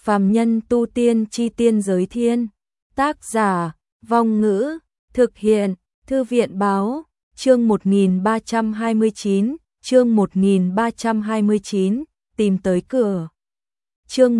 Phàm nhân tu tiên chi tiên giới thiên. Tác giả, Vong Ngữ, thực hiện, Thư viện Báo, chương 1329, chương 1329, tìm tới cửa. Chương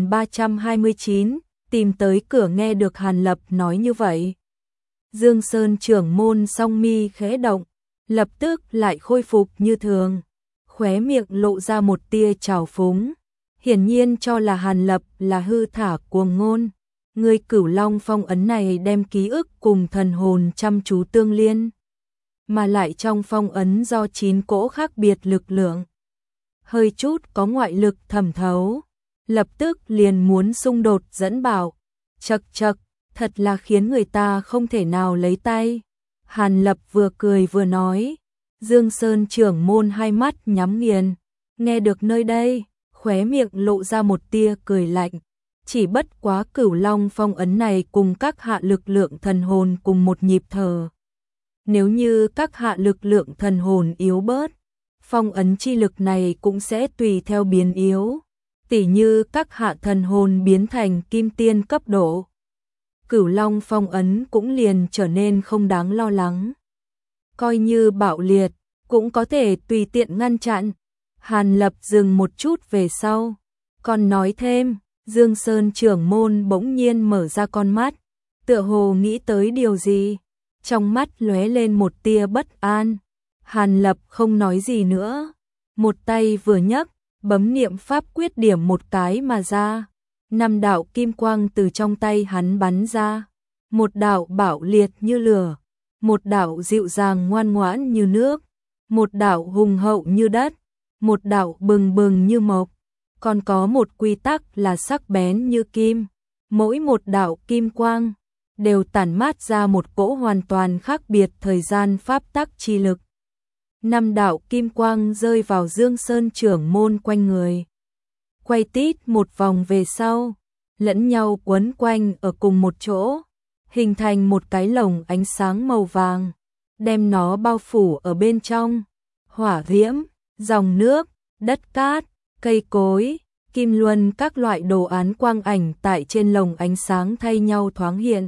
1329, tìm tới cửa. Nghe được Hàn Lập nói như vậy, Dương Sơn trưởng môn song mi khẽ động, lập tức lại khôi phục như thường, khóe miệng lộ ra một tia trào phúng, hiển nhiên cho là Hàn Lập là hư thả cuồng ngôn. Người Cửu Long phong ấn này đem ký ức cùng thần hồn chăm chú tương liên, mà lại trong phong ấn do 9 cỗ khác biệt lực lượng, hơi chút có ngoại lực thẩm thấu, lập tức liền muốn xung đột dẫn bảo. Chậc chậc, thật là khiến người ta không thể nào lấy tay. Hàn Lập vừa cười vừa nói. Dương Sơn trưởng môn hai mắt nhắm nghiền, nghe được nơi đây, khóe miệng lộ ra một tia cười lạnh. Chỉ bất quá Cửu Long phong ấn này cùng các hạ lực lượng thần hồn cùng một nhịp thở. Nếu như các hạ lực lượng thần hồn yếu bớt, phong ấn chi lực này cũng sẽ tùy theo biến yếu. Tỉ như các hạ thần hồn biến thành kim tiên cấp độ, Cửu Long phong ấn cũng liền trở nên không đáng lo lắng. Coi như bạo liệt, cũng có thể tùy tiện ngăn chặn. Hàn Lập dừng một chút về sau, còn nói thêm. Dương Sơn trưởng môn bỗng nhiên mở ra con mắt, tựa hồ nghĩ tới điều gì, trong mắt lóe lên một tia bất an. Hàn Lập không nói gì nữa, một tay vừa nhấc, bấm niệm pháp quyết điểm một cái mà ra. 5 đạo kim quang từ trong tay hắn bắn ra, một đạo bạo liệt như lửa, một đạo dịu dàng ngoan ngoãn như nước, một đạo hùng hậu như đất, một đạo bừng bừng như mộc, còn có một quy tắc là sắc bén như kim. Mỗi một đạo kim quang đều tản mát ra một cỗ hoàn toàn khác biệt thời gian pháp tắc chi lực. 5 đạo kim quang rơi vào Dương Sơn trưởng môn quanh người, quay tít một vòng về sau, lẫn nhau quấn quanh ở cùng một chỗ, hình thành một cái lồng ánh sáng màu vàng, đem nó bao phủ ở bên trong. Hỏa diễm, dòng nước, đất cát, cây cối, kim luân, các loại đồ án quang ảnh tại trên lồng ánh sáng thay nhau thoáng hiện.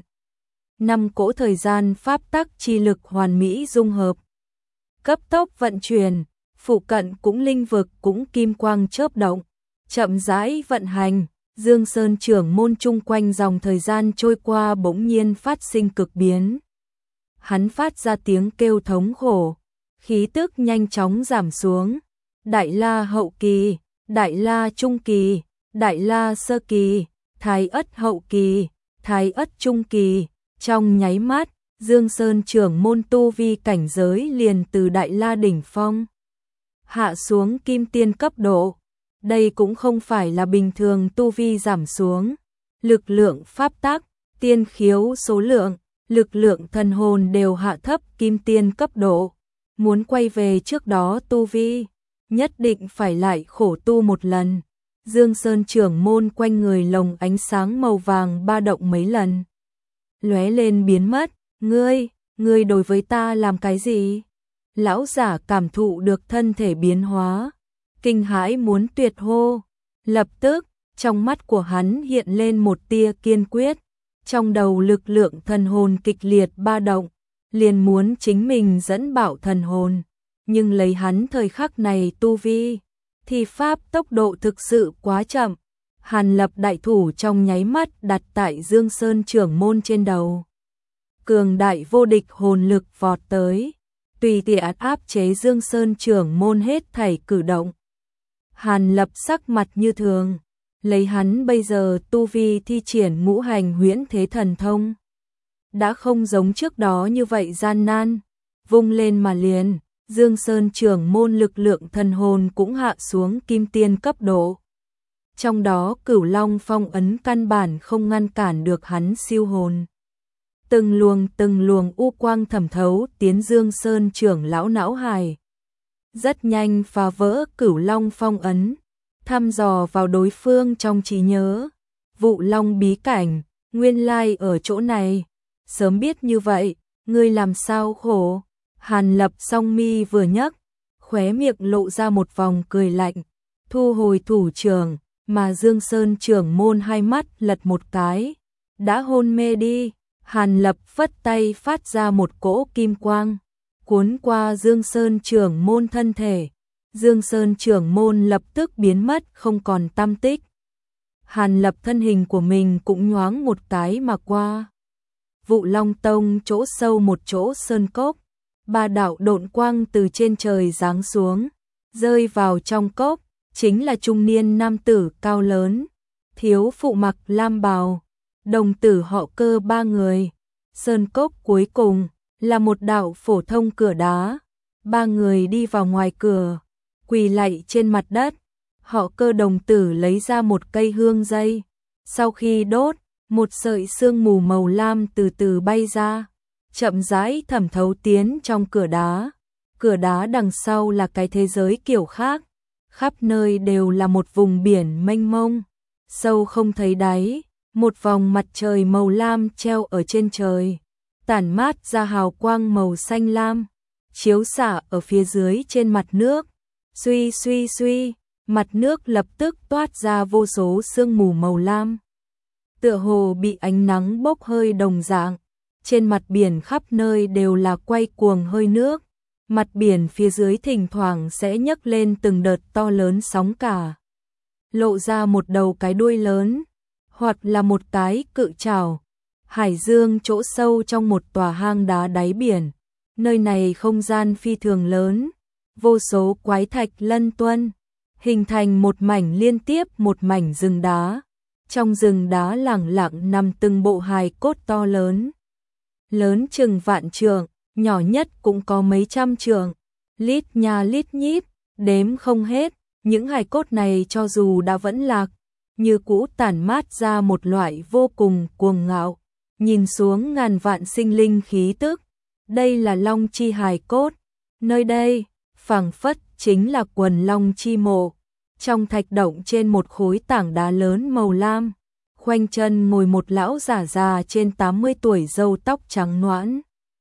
5 cỗ thời gian pháp tắc chi lực hoàn mỹ dung hợp, cấp tốc vận chuyển, phụ cận cũng linh vực cũng kim quang chớp động, chậm rãi vận hành. Dương Sơn trưởng môn chung quanh dòng thời gian trôi qua bỗng nhiên phát sinh cực biến. Hắn phát ra tiếng kêu thống khổ, khí tức nhanh chóng giảm xuống. Đại La hậu kỳ, Đại La trung kỳ, Đại La sơ kỳ, Thái Ất hậu kỳ, Thái Ất trung kỳ. Trong nháy mắt, Dương Sơn trưởng môn tu vi cảnh giới liền từ Đại La đỉnh phong hạ xuống kim tiên cấp độ. Đây cũng không phải là bình thường tu vi giảm xuống. Lực lượng pháp tắc, tiên khiếu số lượng, lực lượng thần hồn đều hạ thấp kim tiên cấp độ. Muốn quay về trước đó tu vi, nhất định phải lại khổ tu một lần. Dương Sơn trưởng môn quanh người lồng ánh sáng màu vàng ba động mấy lần, lóe lên biến mất. Ngươi đối với ta làm cái gì? Lão giả cảm thụ được thân thể biến hóa, kinh hãi muốn tuyệt hô. Lập tức, trong mắt của hắn hiện lên một tia kiên quyết, trong đầu lực lượng thần hồn kịch liệt ba động, liền muốn chính mình dẫn bảo thần hồn. Nhưng lấy hắn thời khắc này tu vi, thì pháp tốc độ thực sự quá chậm. Hàn Lập đại thủ trong nháy mắt đặt tại Dương Sơn trưởng môn trên đầu. Cường đại vô địch hồn lực vọt tới, tùy tiện áp chế Dương Sơn trưởng môn hết thảy cử động. Hàn Lập sắc mặt như thường, lấy hắn bây giờ tu vi thi triển ngũ hành huyễn thế thần thông, đã không giống trước đó như vậy gian nan, vung lên mà liền. Dương Sơn trưởng môn lực lượng thần hồn cũng hạ xuống kim tiên cấp độ. Trong đó Cửu Long phong ấn căn bản không ngăn cản được hắn siêu hồn. Từng luồng u quang thẩm thấu tiến Dương Sơn trưởng lão não hài, rất nhanh phá vỡ Cửu Long phong ấn, thăm dò vào đối phương trong trí nhớ. Vụ Long bí cảnh, nguyên lai ở chỗ này, sớm biết như vậy, ngươi làm sao khổ. Hàn Lập song mi vừa nhấc, khóe miệng lộ ra một vòng cười lạnh, thu hồi thủ trưởng, mà Dương Sơn trưởng môn hai mắt lật một cái, đã hôn mê đi. Hàn Lập phất tay phát ra một cỗ kim quang, cuốn qua Dương Sơn trưởng môn thân thể. Dương Sơn trưởng môn lập tức biến mất không còn tăm tích. Hàn Lập thân hình của mình cũng nhoáng một cái mà qua. Vụ Long Tông chỗ sâu một chỗ sơn cốc, ba đạo độn quang từ trên trời giáng xuống, rơi vào trong cốc, chính là trung niên nam tử cao lớn, thiếu phụ mặc lam bào, đồng tử họ Cơ ba người. Sơn cốc cuối cùng là một đạo phổ thông cửa đá, ba người đi vào ngoài cửa, quỳ lạy trên mặt đất. Họ Cơ đồng tử lấy ra một cây hương dây, sau khi đốt, một sợi sương mù màu lam từ từ bay ra, chậm rãi thẩm thấu tiến trong cửa đá. Cửa đá đằng sau là cái thế giới kiểu khác, khắp nơi đều là một vùng biển mênh mông, sâu không thấy đáy, một vòng mặt trời màu lam treo ở trên trời, tản mát ra hào quang màu xanh lam, chiếu xạ ở phía dưới trên mặt nước. Suy suy suy, mặt nước lập tức toát ra vô số sương mù màu lam, tựa hồ bị ánh nắng bốc hơi đồng dạng. Trên mặt biển khắp nơi đều là quay cuồng hơi nước, mặt biển phía dưới thỉnh thoảng sẽ nhấc lên từng đợt to lớn sóng cả, lộ ra một đầu cái đuôi lớn, hoặc là một cái cự trảo. Hải dương chỗ sâu trong một tòa hang đá đáy biển, nơi này không gian phi thường lớn, vô số quái thạch lân tuân, hình thành một mảnh liên tiếp một mảnh rừng đá. Trong rừng đá lẳng lặng nằm từng bộ hài cốt to lớn, lớn chừng vạn trượng, nhỏ nhất cũng có mấy trăm trượng, lít nha lít nhít, đếm không hết. Những hài cốt này cho dù đã vẫn lạc, như cũ tản mát ra một loại vô cùng cuồng ngạo, nhìn xuống ngàn vạn sinh linh khí tức. Đây là long chi hài cốt, nơi đây phảng phất chính là quần long chi mộ. Trong thạch động trên một khối tảng đá lớn màu lam, khoanh chân ngồi một lão giả già trên 80 tuổi, râu tóc trắng nõn.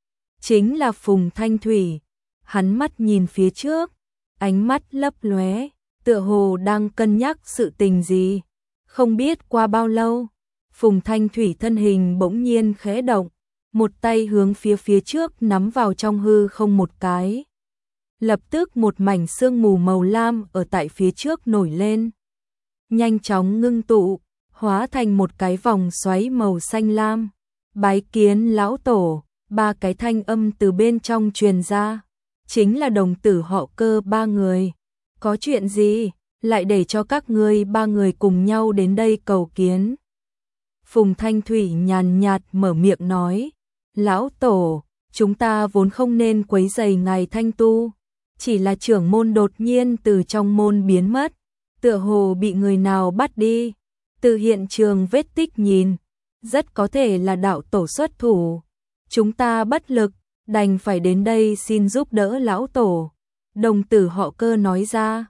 Chính là Phùng Thanh Thủy. Hắn mắt nhìn phía trước, ánh mắt lấp lóe, tựa hồ đang cân nhắc sự tình gì. Không biết qua bao lâu, Phùng Thanh Thủy thân hình bỗng nhiên khẽ động, một tay hướng phía trước nắm vào trong hư không một cái. Lập tức một mảnh sương mù màu lam ở tại phía trước nổi lên, nhanh chóng ngưng tụ, hóa thành một cái vòng xoáy màu xanh lam. Bái kiến lão tổ, ba cái thanh âm từ bên trong truyền ra, chính là đồng tử họ Cơ ba người. Có chuyện gì, lại để cho các ngươi ba người cùng nhau đến đây cầu kiến? Phùng Thanh Thủy nhàn nhạt mở miệng nói, lão tổ, chúng ta vốn không nên quấy rầy ngài thanh tu, chỉ là trưởng môn đột nhiên từ trong môn biến mất, tựa hồ bị người nào bắt đi. Từ hiện trường vết tích nhìn, rất có thể là đạo tổ xuất thủ. Chúng ta bất lực, đành phải đến đây xin giúp đỡ lão tổ. Đồng tử họ Cơ nói ra.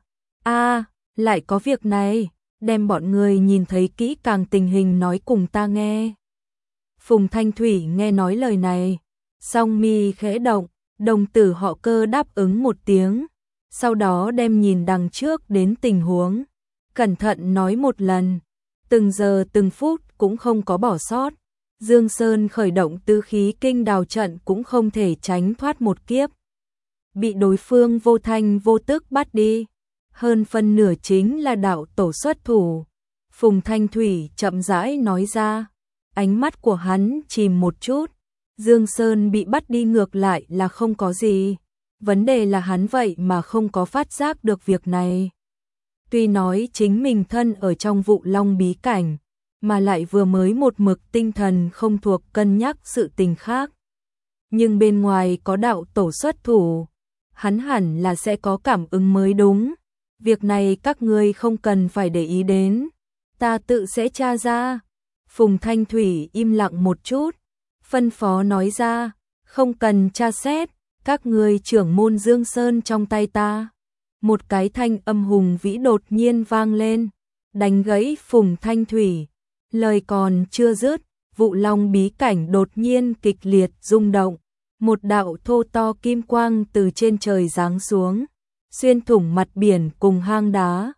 Lại có việc này, đem bọn người nhìn thấy kỹ càng tình hình nói cùng ta nghe. Phùng Thanh Thủy nghe nói lời này, song mi khẽ động, đồng tử họ Cơ đáp ứng một tiếng, sau đó đem nhìn đằng trước đến tình huống, cẩn thận nói một lần, từng giờ từng phút cũng không có bỏ sót. Dương Sơn khởi động tứ khí kinh đào trận cũng không thể tránh thoát một kiếp, bị đối phương vô thanh vô tức bắt đi, hơn phân nửa chính là đạo tổ xuất thủ. Phùng Thanh Thủy chậm rãi nói ra, ánh mắt của hắn chìm một chút. Dương Sơn bị bắt đi ngược lại là không có gì, vấn đề là hắn vậy mà không có phát giác được việc này. Tuy nói chính mình thân ở trong vụ long bí cảnh, mà lại vừa mới một mực tinh thần không thuộc cân nhắc sự tình khác. Nhưng bên ngoài có đạo tổ xuất thủ, hắn hẳn là sẽ có cảm ứng mới đúng. Việc này các ngươi không cần phải để ý đến, ta tự sẽ tra ra. Phùng Thanh Thủy im lặng một chút, phân phó nói ra, không cần tra xét, các ngươi trưởng môn Dương Sơn trong tay ta. Một cái thanh âm hùng vĩ đột nhiên vang lên, đánh gãy Phùng Thanh Thủy. Lời còn chưa dứt, vụ long bí cảnh đột nhiên kịch liệt rung động, một đạo thô to kim quang từ trên trời giáng xuống, xuyên thủng mặt biển cùng hang đá,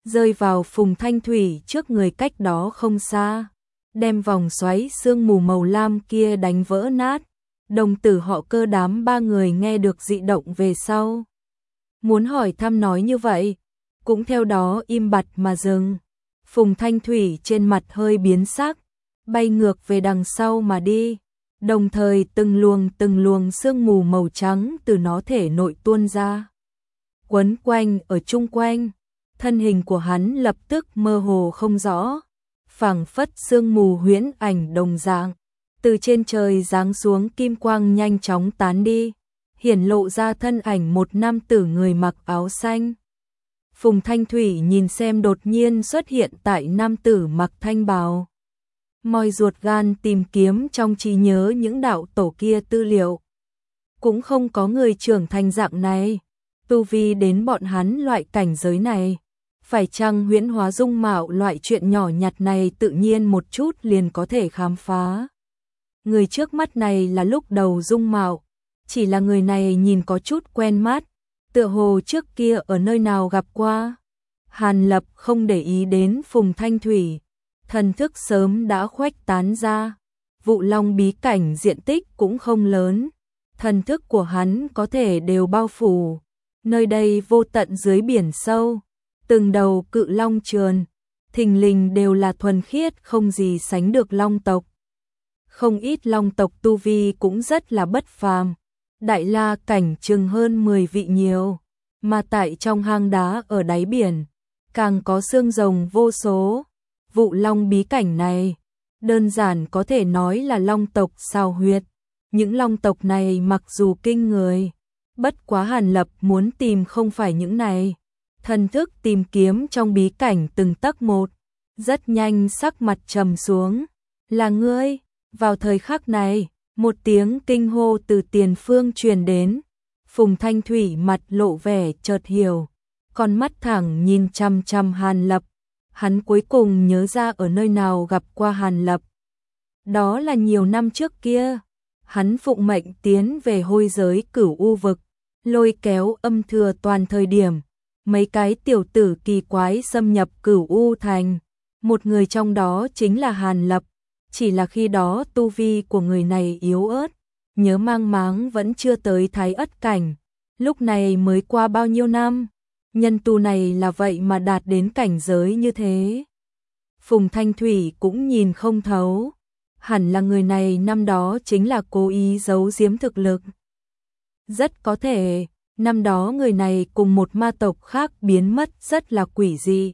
rơi vào Phùng Thanh Thủy trước người cách đó không xa, đem vòng xoáy sương mù màu lam kia đánh vỡ nát. Đồng tử họ Cơ đám ba người nghe được dị động về sau, muốn hỏi thăm nói như vậy, cũng theo đó im bặt mà dừng. Phùng Thanh Thủy trên mặt hơi biến sắc, bay ngược về đằng sau mà đi, đồng thời từng luồng sương mù màu trắng từ nó thể nội tuôn ra, quấn quanh ở chung quanh. Thân hình của hắn lập tức mơ hồ không rõ, phảng phất sương mù huyễn ảnh đồng dạng. Từ trên trời giáng xuống kim quang nhanh chóng tán đi, hiển lộ ra thân ảnh một nam tử người mặc áo xanh. Phùng Thanh Thủy nhìn xem đột nhiên xuất hiện tại nam tử mặc thanh bào, moi ruột gan tìm kiếm trong trí nhớ những đạo tổ kia tư liệu. Cũng không có người trưởng thành dạng này, tu vi đến bọn hắn loại cảnh giới này. Phải chăng huyễn hóa dung mạo loại chuyện nhỏ nhặt này tự nhiên một chút liền có thể khám phá. Người trước mắt này là lúc đầu dung mạo, chỉ là người này nhìn có chút quen mắt, tựa hồ trước kia ở nơi nào gặp qua. Hàn Lập không để ý đến Phùng Thanh Thủy, thần thức sớm đã khuếch tán ra. Vụ Long bí cảnh diện tích cũng không lớn, thần thức của hắn có thể đều bao phủ. Nơi đây vô tận dưới biển sâu, từng đầu cự long trườn, thình lình đều là thuần khiết không gì sánh được long tộc. Không ít long tộc tu vi cũng rất là bất phàm, đại la cảnh chừng hơn 10 vị nhiều, mà tại trong hang đá ở đáy biển, càng có xương rồng vô số. Vụ Long bí cảnh này, đơn giản có thể nói là long tộc sao huyệt. Những long tộc này mặc dù kinh người, bất quá Hàn Lập muốn tìm không phải những này. Thần thức tìm kiếm trong bí cảnh từng tấc một, rất nhanh sắc mặt trầm xuống. Là ngươi? Vào thời khắc này, một tiếng kinh hô từ tiền phương truyền đến. Phùng Thanh Thủy mặt lộ vẻ chợt hiểu, con mắt thẳng nhìn chằm chằm Hàn Lập. Hắn cuối cùng nhớ ra ở nơi nào gặp qua Hàn Lập. Đó là nhiều năm trước kia, hắn phụng mệnh tiến về hôi giới Cửu U vực, lôi kéo Âm Thừa Toàn thời điểm mấy cái tiểu tử kỳ quái xâm nhập Cửu U thành, một người trong đó chính là Hàn Lập, chỉ là khi đó tu vi của người này yếu ớt, nhớ mang máng vẫn chưa tới Thái Ất cảnh, lúc này mới qua bao nhiêu năm, nhân tu này là vậy mà đạt đến cảnh giới như thế. Phùng Thanh Thủy cũng nhìn không thấu, hẳn là người này năm đó chính là cố ý giấu giếm thực lực. Rất có thể, năm đó người này cùng một ma tộc khác biến mất rất là quỷ dị.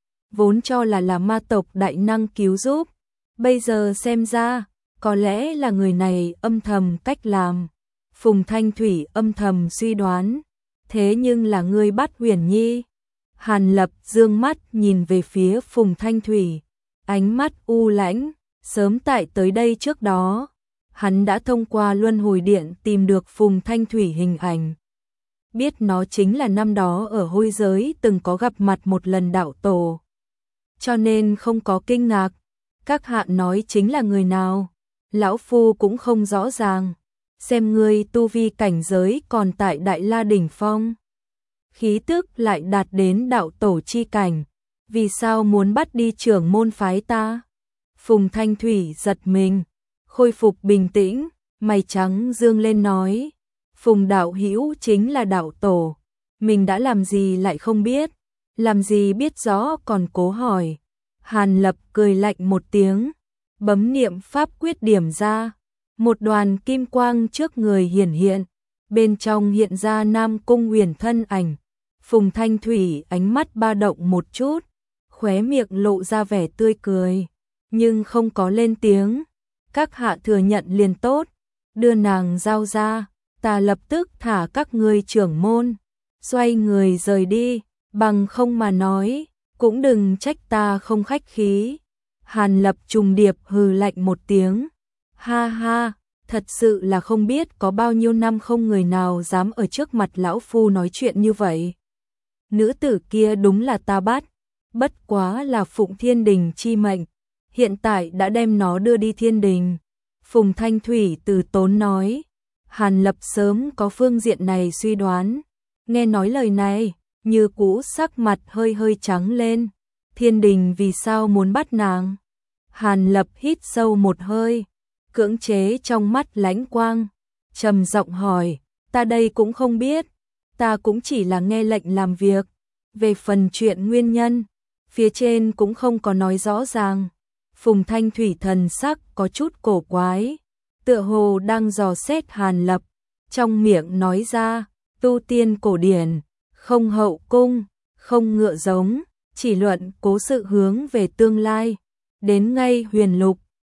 Vốn cho là ma tộc đại năng cứu giúp, bây giờ xem ra, có lẽ là người này âm thầm cách làm. Phùng Thanh Thủy âm thầm suy đoán, thế nhưng là ngươi bắt Huyền Nhi. Hàn Lập dương mắt nhìn về phía Phùng Thanh Thủy, ánh mắt u lãnh, sớm tại tới đây trước đó, hắn đã thông qua luân hồi điện tìm được Phùng Thanh Thủy hình ảnh. Biết nó chính là năm đó ở hôi giới từng có gặp mặt một lần đạo tổ. Cho nên không có kinh ngạc, các hạ nói chính là người nào, lão phu cũng không rõ ràng. Xem ngươi tu vi cảnh giới còn tại Đại La đỉnh phong, khí tức lại đạt đến đạo tổ chi cảnh, vì sao muốn bắt đi trưởng môn phái ta? Phùng Thanh Thủy giật mình, khôi phục bình tĩnh, mày trắng dương lên nói, Phùng đạo hữu chính là đạo tổ, mình đã làm gì lại không biết, làm gì biết rõ còn cố hỏi. Hàn Lập cười lạnh một tiếng, bấm niệm pháp quyết điểm ra, một đoàn kim quang trước người hiển hiện, bên trong hiện ra Nam Cung Huyền thân ảnh. Phùng Thanh Thủy ánh mắt ba động một chút, khóe miệng lộ ra vẻ tươi cười, nhưng không có lên tiếng. Các hạ thừa nhận liền tốt, đưa nàng giao ra, ta lập tức thả các ngươi trưởng môn. Xoay người rời đi, bằng không mà nói, cũng đừng trách ta không khách khí. Hàn Lập trùng điệp hừ lạnh một tiếng, ha ha, thật sự là không biết có bao nhiêu năm không người nào dám ở trước mặt lão phu nói chuyện như vậy. Nữ tử kia đúng là ta bắt, bất quá là phụng thiên đình chi mệnh, hiện tại đã đem nó đưa đi thiên đình. Phùng Thanh Thủy từ tốn nói, Hàn Lập sớm có phương diện này suy đoán, nghe nói lời này, Như cũ sắc mặt hơi hơi trắng lên. Thiên đình vì sao muốn bắt nàng? Hàn Lập hít sâu một hơi, cưỡng chế trong mắt lãnh quang, trầm giọng hỏi, ta đây cũng không biết, ta cũng chỉ là nghe lệnh làm việc. Về phần chuyện nguyên nhân, phía trên cũng không có nói rõ ràng. Phùng Thanh Thủy thần sắc có chút cổ quái, tựa hồ đang dò xét Hàn Lập, trong miệng nói ra, tu tiên cổ điển, không hậu cung, không ngựa giống, chỉ luận cố sự hướng về tương lai. Đến ngay huyền lục,